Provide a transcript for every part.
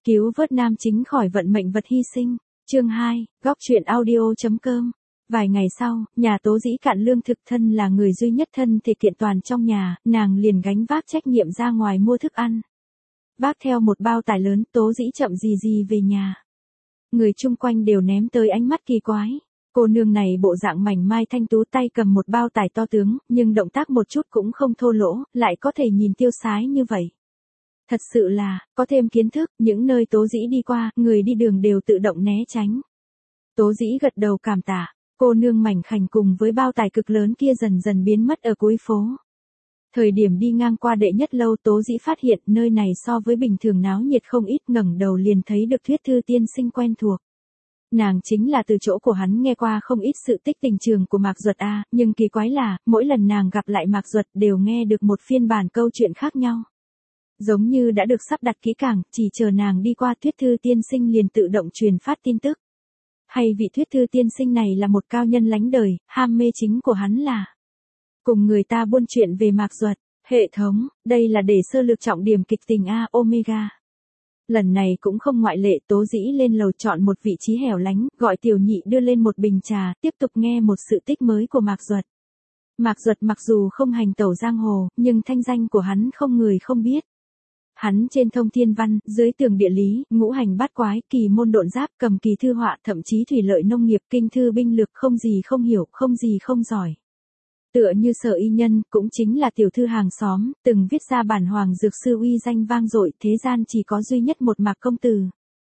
Cứu vớt nam chính khỏi vận mệnh vật hy sinh. Chương 2, góc truyện audio.com. Vài ngày sau, nhà Tố Dĩ cạn lương thực, thân là người duy nhất thân thể kiện toàn trong nhà, nàng liền gánh vác trách nhiệm ra ngoài mua thức ăn. Vác theo một bao tải lớn, Tố Dĩ chậm gì về nhà. Người chung quanh đều ném tới ánh mắt kỳ quái. Cô nương này bộ dạng mảnh mai thanh tú, tay cầm một bao tải to tướng, nhưng động tác một chút cũng không thô lỗ, lại có thể nhìn tiêu sái như vậy. Thật sự là, có thêm kiến thức, những nơi Tố Dĩ đi qua, người đi đường đều tự động né tránh. Tố Dĩ gật đầu cảm tạ, cô nương mảnh khảnh cùng với bao tải cực lớn kia dần dần biến mất ở cuối phố. Thời điểm đi ngang qua đệ nhất lâu, Tố Dĩ phát hiện nơi này so với bình thường náo nhiệt không ít, ngẩng đầu liền thấy được Thuyết Thư tiên sinh quen thuộc. Nàng chính là từ chỗ của hắn nghe qua không ít sự tích tình trường của Mạc Duật a, nhưng kỳ quái là, mỗi lần nàng gặp lại Mạc Duật đều nghe được một phiên bản câu chuyện khác nhau. Giống như đã được sắp đặt kỹ càng, chỉ chờ nàng đi qua Thuyết Thư tiên sinh liền tự động truyền phát tin tức. Hay vị Thuyết Thư tiên sinh này là một cao nhân lánh đời, ham mê chính của hắn là cùng người ta buôn chuyện về Mạc Duật. Hệ thống, đây là để sơ lược trọng điểm kịch tình A Omega. Lần này cũng không ngoại lệ, Tố Dĩ lên lầu chọn một vị trí hẻo lánh, gọi Tiểu Nhị đưa lên một bình trà, tiếp tục nghe một sự tích mới của Mạc Duật. Mạc Duật mặc dù không hành tẩu giang hồ, nhưng thanh danh của hắn không người không biết. Hắn trên thông thiên văn, dưới tường địa lý, ngũ hành bát quái, kỳ môn độn giáp, cầm kỳ thư họa, thậm chí thủy lợi nông nghiệp, kinh thư binh lực, không gì không hiểu, không gì không giỏi. Tựa như Sở Y Nhân, cũng chính là tiểu thư hàng xóm, từng viết ra bản Hoàng Dược Sư uy danh vang dội, thế gian chỉ có duy nhất một Mạc công tử.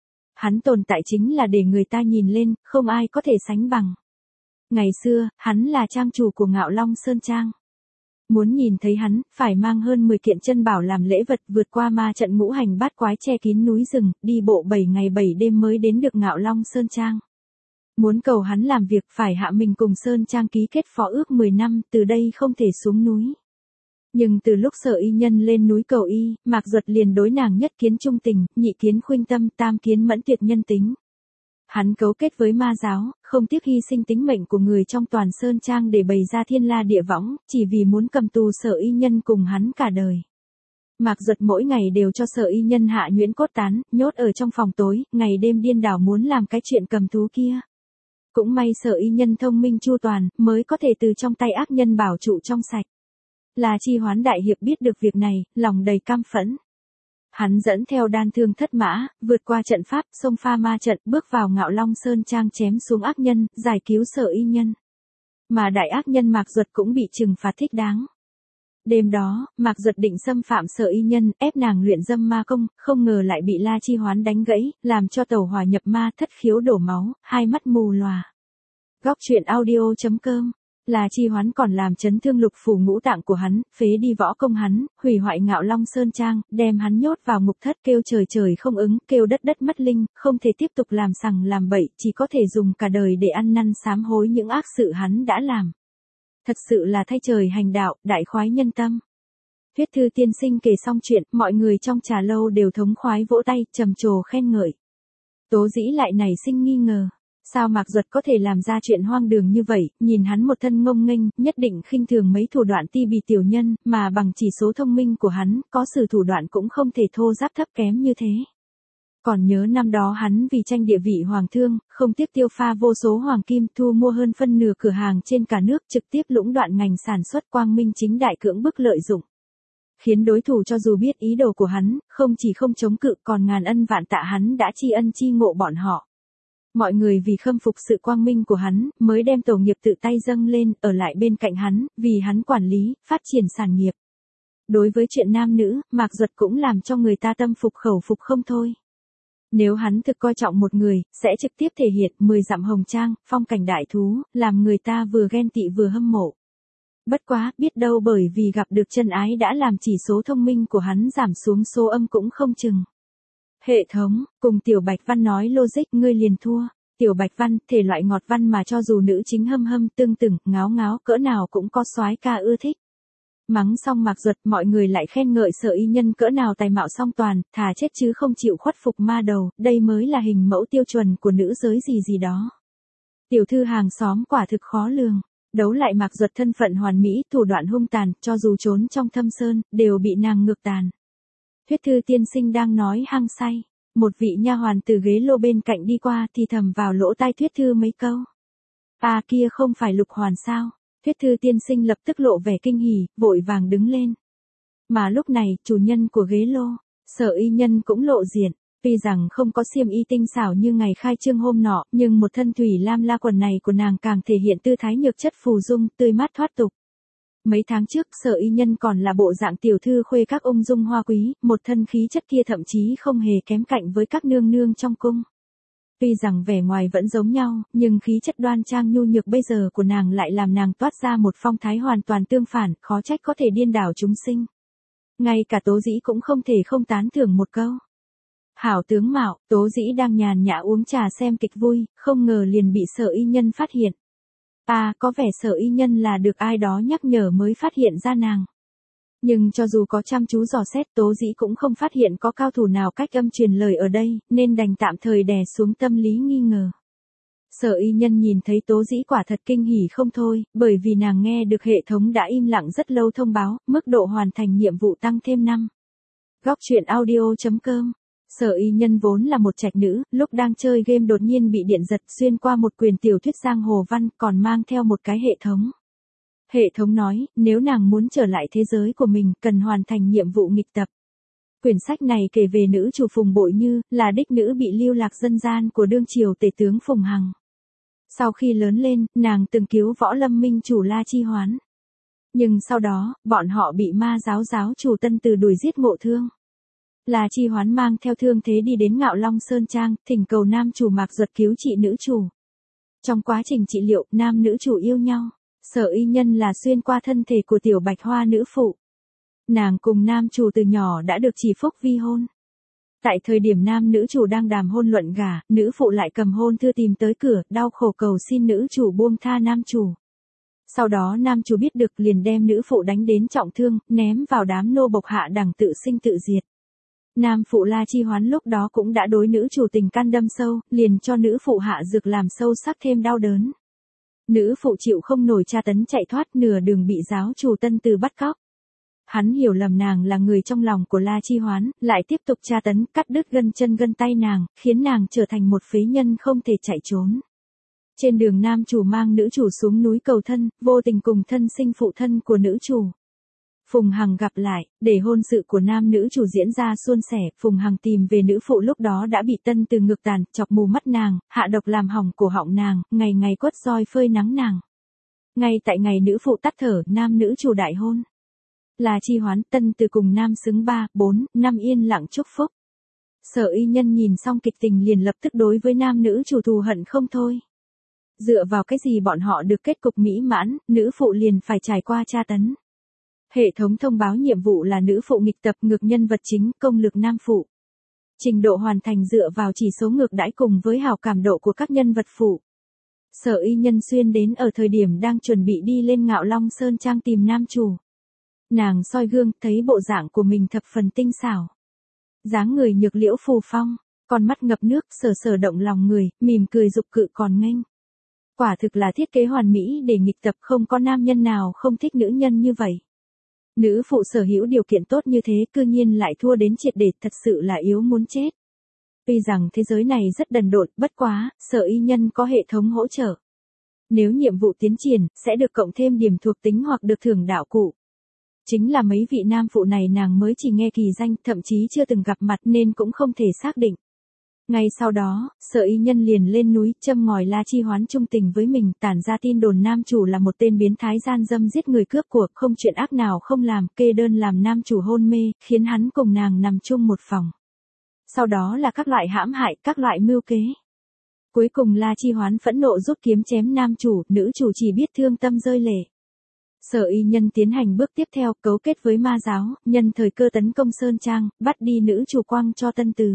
Hắn tồn tại chính là để người ta nhìn lên, không ai có thể sánh bằng. Ngày xưa, hắn là trang chủ của Ngạo Long Sơn Trang. Muốn nhìn thấy hắn, phải mang hơn 10 kiện chân bảo làm lễ vật, vượt qua ma trận ngũ hành bát quái che kín núi rừng, đi bộ 7 ngày 7 đêm mới đến được Ngạo Long Sơn Trang. Muốn cầu hắn làm việc phải hạ mình cùng Sơn Trang ký kết phó ước 10 năm, từ đây không thể xuống núi. Nhưng từ lúc Sở Y Nhân lên núi cầu y, Mạc Duật liền đối nàng nhất kiến trung tình, nhị kiến khuynh tâm, tam kiến mẫn tuyệt nhân tính. Hắn cấu kết với ma giáo, không tiếc hy sinh tính mệnh của người trong toàn Sơn Trang để bày ra thiên la địa võng, chỉ vì muốn cầm tù Sở Y Nhân cùng hắn cả đời. Mạc Duật mỗi ngày đều cho Sở Y Nhân hạ nhuyễn cốt tán, nhốt ở trong phòng tối, ngày đêm điên đảo muốn làm cái chuyện cầm thú kia. Cũng may Sở Y Nhân thông minh chu toàn, mới có thể từ trong tay ác nhân bảo trụ trong sạch. La Chi Hoán đại hiệp biết được việc này, lòng đầy căm phẫn. Hắn dẫn theo đan thương thất mã, vượt qua trận pháp, xông pha ma trận, bước vào Ngạo Long Sơn Trang chém xuống ác nhân, giải cứu Sở Y Nhân. Mà đại ác nhân Mạc Duật cũng bị trừng phạt thích đáng. Đêm đó, Mạc Duật định xâm phạm Sở Y Nhân, ép nàng luyện dâm ma công, không ngờ lại bị La Chi Hoán đánh gãy, làm cho tẩu hỏa nhập ma, thất khiếu đổ máu, hai mắt mù lòa. Góc truyện audio.com. La Chi Hoán còn làm chấn thương lục phủ ngũ tạng của hắn, phế đi võ công hắn, hủy hoại Ngạo Long Sơn Trang, đem hắn nhốt vào ngục thất, kêu trời trời không ứng, kêu đất đất mất linh, không thể tiếp tục làm sằng làm bậy, chỉ có thể dùng cả đời để ăn năn sám hối những ác sự hắn đã làm. Thật sự là thay trời hành đạo, đại khoái nhân tâm. Thuyết Thư tiên sinh kể xong chuyện, mọi người trong trà lâu đều thống khoái vỗ tay, trầm trồ khen ngợi. Tố Dĩ lại nảy sinh nghi ngờ. Sao Mạc Duật có thể làm ra chuyện hoang đường như vậy, nhìn hắn một thân ngông nghênh, nhất định khinh thường mấy thủ đoạn ti bì tiểu nhân, mà bằng chỉ số thông minh của hắn, có sử thủ đoạn cũng không thể thô giáp thấp kém như thế. Còn nhớ năm đó hắn vì tranh địa vị hoàng thương, không tiếc tiêu pha vô số hoàng kim, thu mua hơn phân nửa cửa hàng trên cả nước, trực tiếp lũng đoạn ngành sản xuất, quang minh chính đại cưỡng bức lợi dụng. Khiến đối thủ cho dù biết ý đồ của hắn, không chỉ không chống cự, còn ngàn ân vạn tạ hắn đã tri ân tri ngộ bọn họ. Mọi người vì khâm phục sự quang minh của hắn, mới đem tổ nghiệp tự tay dâng lên, ở lại bên cạnh hắn, vì hắn quản lý, phát triển sản nghiệp. Đối với chuyện nam nữ, Mạc Duật cũng làm cho người ta tâm phục khẩu phục không thôi. Nếu hắn thực coi trọng một người, sẽ trực tiếp thể hiện 10 dặm hồng trang, phong cảnh đại thú, làm người ta vừa ghen tị vừa hâm mộ. Bất quá, biết đâu bởi vì gặp được chân ái đã làm chỉ số thông minh của hắn giảm xuống số âm cũng không chừng. Hệ thống, cùng Tiểu Bạch Văn nói logic, ngươi liền thua. Tiểu Bạch Văn, thể loại ngọt văn mà cho dù nữ chính hâm hâm, tương tửng, ngáo ngáo, cỡ nào cũng có soái ca ưa thích. Mắng xong Mạc Duật, mọi người lại khen ngợi Sở Y Nhân cỡ nào tài mạo song toàn, thà chết chứ không chịu khuất phục ma đầu, đây mới là hình mẫu tiêu chuẩn của nữ giới gì đó. Tiểu thư hàng xóm quả thực khó lường. Đấu lại Mạc Duật thân phận hoàn mỹ, thủ đoạn hung tàn, cho dù trốn trong thâm sơn, đều bị nàng ngược tàn. Thuyết Thư tiên sinh đang nói hăng say. Một vị nha hoàn từ ghế lô bên cạnh đi qua thì thầm vào lỗ tai Thuyết Thư mấy câu. À kia không phải Lục Hoàn sao? Thuyết Thư tiên sinh lập tức lộ vẻ kinh hỉ, vội vàng đứng lên. Mà lúc này, chủ nhân của ghế lô, Sở Y Nhân cũng lộ diện. Tuy rằng không có xiêm y tinh xảo như ngày khai trương hôm nọ, nhưng một thân thủy lam la quần này của nàng càng thể hiện tư thái nhược chất phù dung, tươi mát thoát tục. Mấy tháng trước, Sở Y Nhân còn là bộ dạng tiểu thư khuê các ung dung hoa quý, một thân khí chất kia thậm chí không hề kém cạnh với các nương nương trong cung. Tuy rằng vẻ ngoài vẫn giống nhau, nhưng khí chất đoan trang nhu nhược bây giờ của nàng lại làm nàng toát ra một phong thái hoàn toàn tương phản, khó trách có thể điên đảo chúng sinh. Ngay cả Tố Dĩ cũng không thể không tán thưởng một câu. Hảo tướng mạo, Tố Dĩ đang nhàn nhã uống trà xem kịch vui, không ngờ liền bị Sở Y Nhân phát hiện. À, có vẻ Sở Y Nhân là được ai đó nhắc nhở mới phát hiện ra nàng. Nhưng cho dù có chăm chú dò xét, Tố Dĩ cũng không phát hiện có cao thủ nào cách âm truyền lời ở đây, nên đành tạm thời đè xuống tâm lý nghi ngờ. Sở Y Nhân nhìn thấy Tố Dĩ quả thật kinh hỉ không thôi, bởi vì nàng nghe được hệ thống đã im lặng rất lâu thông báo, mức độ hoàn thành nhiệm vụ tăng thêm 5. Góc truyện audio.com. Sở Y Nhân vốn là một trạch nữ, lúc đang chơi game đột nhiên bị điện giật xuyên qua một quyển tiểu thuyết giang hồ văn, còn mang theo một cái hệ thống. Hệ thống nói, nếu nàng muốn trở lại thế giới của mình, cần hoàn thành nhiệm vụ nghịch tập. Quyển sách này kể về nữ chủ Phùng Bội Như, là đích nữ bị lưu lạc dân gian của đương triều tể tướng Phùng Hằng. Sau khi lớn lên, nàng từng cứu võ lâm minh chủ La Chi Hoán. Nhưng sau đó, bọn họ bị ma giáo giáo chủ Tân Từ đuổi giết ngộ thương. La Chi Hoán mang theo thương thế đi đến Ngạo Long Sơn Trang, thỉnh cầu nam chủ Mạc Duật cứu trị nữ chủ. Trong quá trình trị liệu, nam nữ chủ yêu nhau. Sở Y Nhân là xuyên qua thân thể của tiểu bạch hoa nữ phụ. Nàng cùng nam chủ từ nhỏ đã được chỉ phúc vi hôn. Tại thời điểm nam nữ chủ đang đàm hôn luận gả, nữ phụ lại cầm hôn thư tìm tới cửa, đau khổ cầu xin nữ chủ buông tha nam chủ. Sau đó nam chủ biết được liền đem nữ phụ đánh đến trọng thương, ném vào đám nô bộc hạ đẳng tự sinh tự diệt. Nam phụ La Chi Hoán lúc đó cũng đã đối nữ chủ tình căn đâm sâu, liền cho nữ phụ hạ dược làm sâu sắc thêm đau đớn. Nữ phụ chịu không nổi tra tấn chạy thoát, nửa đường bị giáo chủ Tân Từ bắt cóc. Hắn hiểu lầm nàng là người trong lòng của La Chi Hoán, lại tiếp tục tra tấn, cắt đứt gân chân gân tay nàng, khiến nàng trở thành một phế nhân không thể chạy trốn. Trên đường nam chủ mang nữ chủ xuống núi cầu thân, vô tình cùng thân sinh phụ thân của nữ chủ Phùng Hằng gặp lại, để hôn sự của nam nữ chủ diễn ra suôn sẻ, Phùng Hằng tìm về nữ phụ lúc đó đã bị Tân Từ ngược tàn, chọc mù mắt nàng, hạ độc làm hỏng cổ họng nàng, ngày ngày quất roi phơi nắng nàng. Ngay tại ngày nữ phụ tắt thở, nam nữ chủ đại hôn. La Chi Hoán, Tân Từ cùng nam xứng 3, 4, 5 yên lặng chúc phúc. Sở Y Nhân nhìn xong kịch tình liền lập tức đối với nam nữ chủ thù hận không thôi. Dựa vào cái gì bọn họ được kết cục mỹ mãn, nữ phụ liền phải trải qua tra tấn. Hệ thống thông báo nhiệm vụ là nữ phụ nghịch tập ngược nhân vật chính, công lực nam phụ. Trình độ hoàn thành dựa vào chỉ số ngược đãi cùng với hảo cảm độ của các nhân vật phụ. Sở Y Nhân xuyên đến ở thời điểm đang chuẩn bị đi lên Ngạo Long Sơn Trang tìm nam chủ. Nàng soi gương, thấy bộ dạng của mình thập phần tinh xảo. Dáng người nhược liễu phù phong, con mắt ngập nước, sờ sờ động lòng người, mỉm cười dục cự còn nghênh. Quả thực là thiết kế hoàn mỹ để nghịch tập, không có nam nhân nào không thích nữ nhân như vậy. Nữ phụ sở hữu điều kiện tốt như thế cư nhiên lại thua đến triệt để, thật sự là yếu muốn chết. Tuy rằng thế giới này rất đần độn, bất quá, Sở Y Nhân có hệ thống hỗ trợ. Nếu nhiệm vụ tiến triển, sẽ được cộng thêm điểm thuộc tính hoặc được thưởng đạo cụ. Chính là mấy vị nam phụ này nàng mới chỉ nghe kỳ danh, thậm chí chưa từng gặp mặt nên cũng không thể xác định. Ngay sau đó, Sở Y Nhân liền lên núi, châm ngòi La Chi Hoán trung tình với mình, tản ra tin đồn nam chủ là một tên biến thái gian dâm giết người cướp của, không chuyện ác nào không làm, kê đơn làm nam chủ hôn mê, khiến hắn cùng nàng nằm chung một phòng. Sau đó là các loại hãm hại, các loại mưu kế. Cuối cùng La Chi Hoán phẫn nộ rút kiếm chém nam chủ, nữ chủ chỉ biết thương tâm rơi lệ. Sở Y Nhân tiến hành bước tiếp theo, cấu kết với ma giáo, nhân thời cơ tấn công Sơn Trang, bắt đi nữ chủ quăng cho Tân Từ.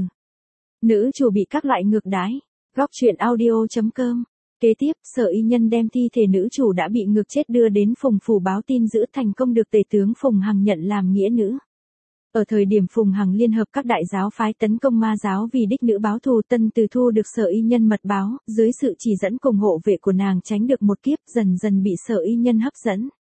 Nữ chủ bị các loại ngược đãi. Góc truyện audio.com. Kế tiếp, Sở Y Nhân đem thi thể nữ chủ đã bị ngược chết đưa đến Phùng phủ báo tin giữ thành công được tể tướng Phùng Hằng nhận làm nghĩa nữ. Ở thời điểm Phùng Hằng liên hợp các đại giáo phái tấn công ma giáo vì đích nữ báo thù, Tân Từ thu được Sở Y Nhân mật báo, dưới sự chỉ dẫn cùng hộ vệ của nàng tránh được một kiếp, dần dần bị Sở Y Nhân hấp dẫn.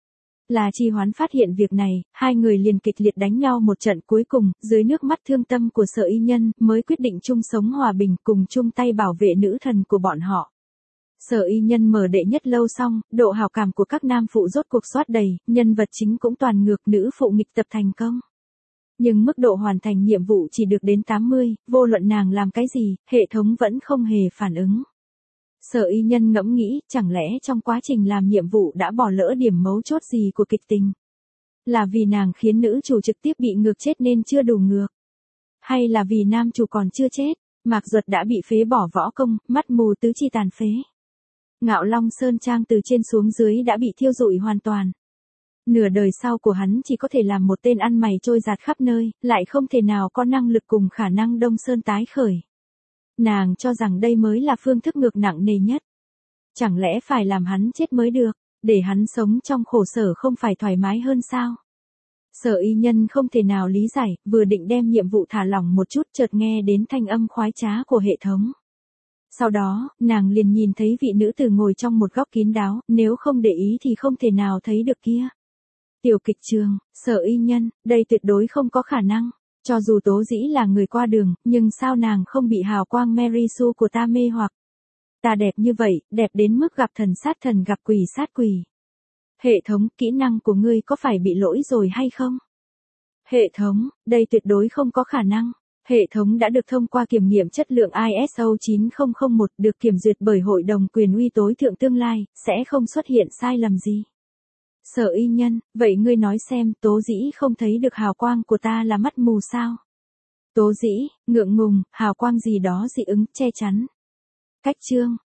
Là Chi Hoán phát hiện việc này, hai người liền kịch liệt đánh nhau một trận, cuối cùng, dưới nước mắt thương tâm của Sở Y Nhân, mới quyết định chung sống hòa bình, cùng chung tay bảo vệ nữ thần của bọn họ. Sở Y Nhân mở đệ nhất lâu xong, độ hào cảm của các nam phụ rốt cuộc xoát đầy, nhân vật chính cũng toàn ngược, nữ phụ nghịch tập thành công. Nhưng mức độ hoàn thành nhiệm vụ chỉ được đến 80, vô luận nàng làm cái gì, hệ thống vẫn không hề phản ứng. Sở Y Nhân ngẫm nghĩ, chẳng lẽ trong quá trình làm nhiệm vụ đã bỏ lỡ điểm mấu chốt gì của kịch tình? Là vì nàng khiến nữ chủ trực tiếp bị ngược chết nên chưa đủ ngược? Hay là vì nam chủ còn chưa chết, Mạc Duật đã bị phế bỏ võ công, mắt mù tứ chi tàn phế? Ngạo Long Sơn Trang từ trên xuống dưới đã bị thiêu rụi hoàn toàn. Nửa đời sau của hắn chỉ có thể làm một tên ăn mày trôi giạt khắp nơi, lại không thể nào có năng lực cùng khả năng Đông Sơn tái khởi. Nàng cho rằng đây mới là phương thức ngược nặng nề nhất. Chẳng lẽ phải làm hắn chết mới được, để hắn sống trong khổ sở không phải thoải mái hơn sao? Sở Y Nhân không thể nào lý giải, vừa định đem nhiệm vụ thả lỏng một chút, chợt nghe đến thanh âm khoái trá của hệ thống. Sau đó, nàng liền nhìn thấy vị nữ tử ngồi trong một góc kín đáo, nếu không để ý thì không thể nào thấy được kia. Tiểu kịch trường, Sở Y Nhân, đây tuyệt đối không có khả năng. Cho dù Tố Dĩ là người qua đường, nhưng sao nàng không bị hào quang Mary Sue của ta mê hoặc? Ta đẹp như vậy, đẹp đến mức gặp thần sát thần gặp quỷ sát quỷ. Hệ thống, kỹ năng của ngươi có phải bị lỗi rồi hay không? Hệ thống, đây tuyệt đối không có khả năng. Hệ thống đã được thông qua kiểm nghiệm chất lượng ISO 9001, được kiểm duyệt bởi Hội đồng Quyền uy tối thượng tương lai, sẽ không xuất hiện sai lầm gì. Sở Y Nhân, vậy ngươi nói xem, Tố Dĩ không thấy được hào quang của ta là mắt mù sao? Tố Dĩ, ngượng ngùng, hào quang gì đó dị ứng, che chắn. Cách chương.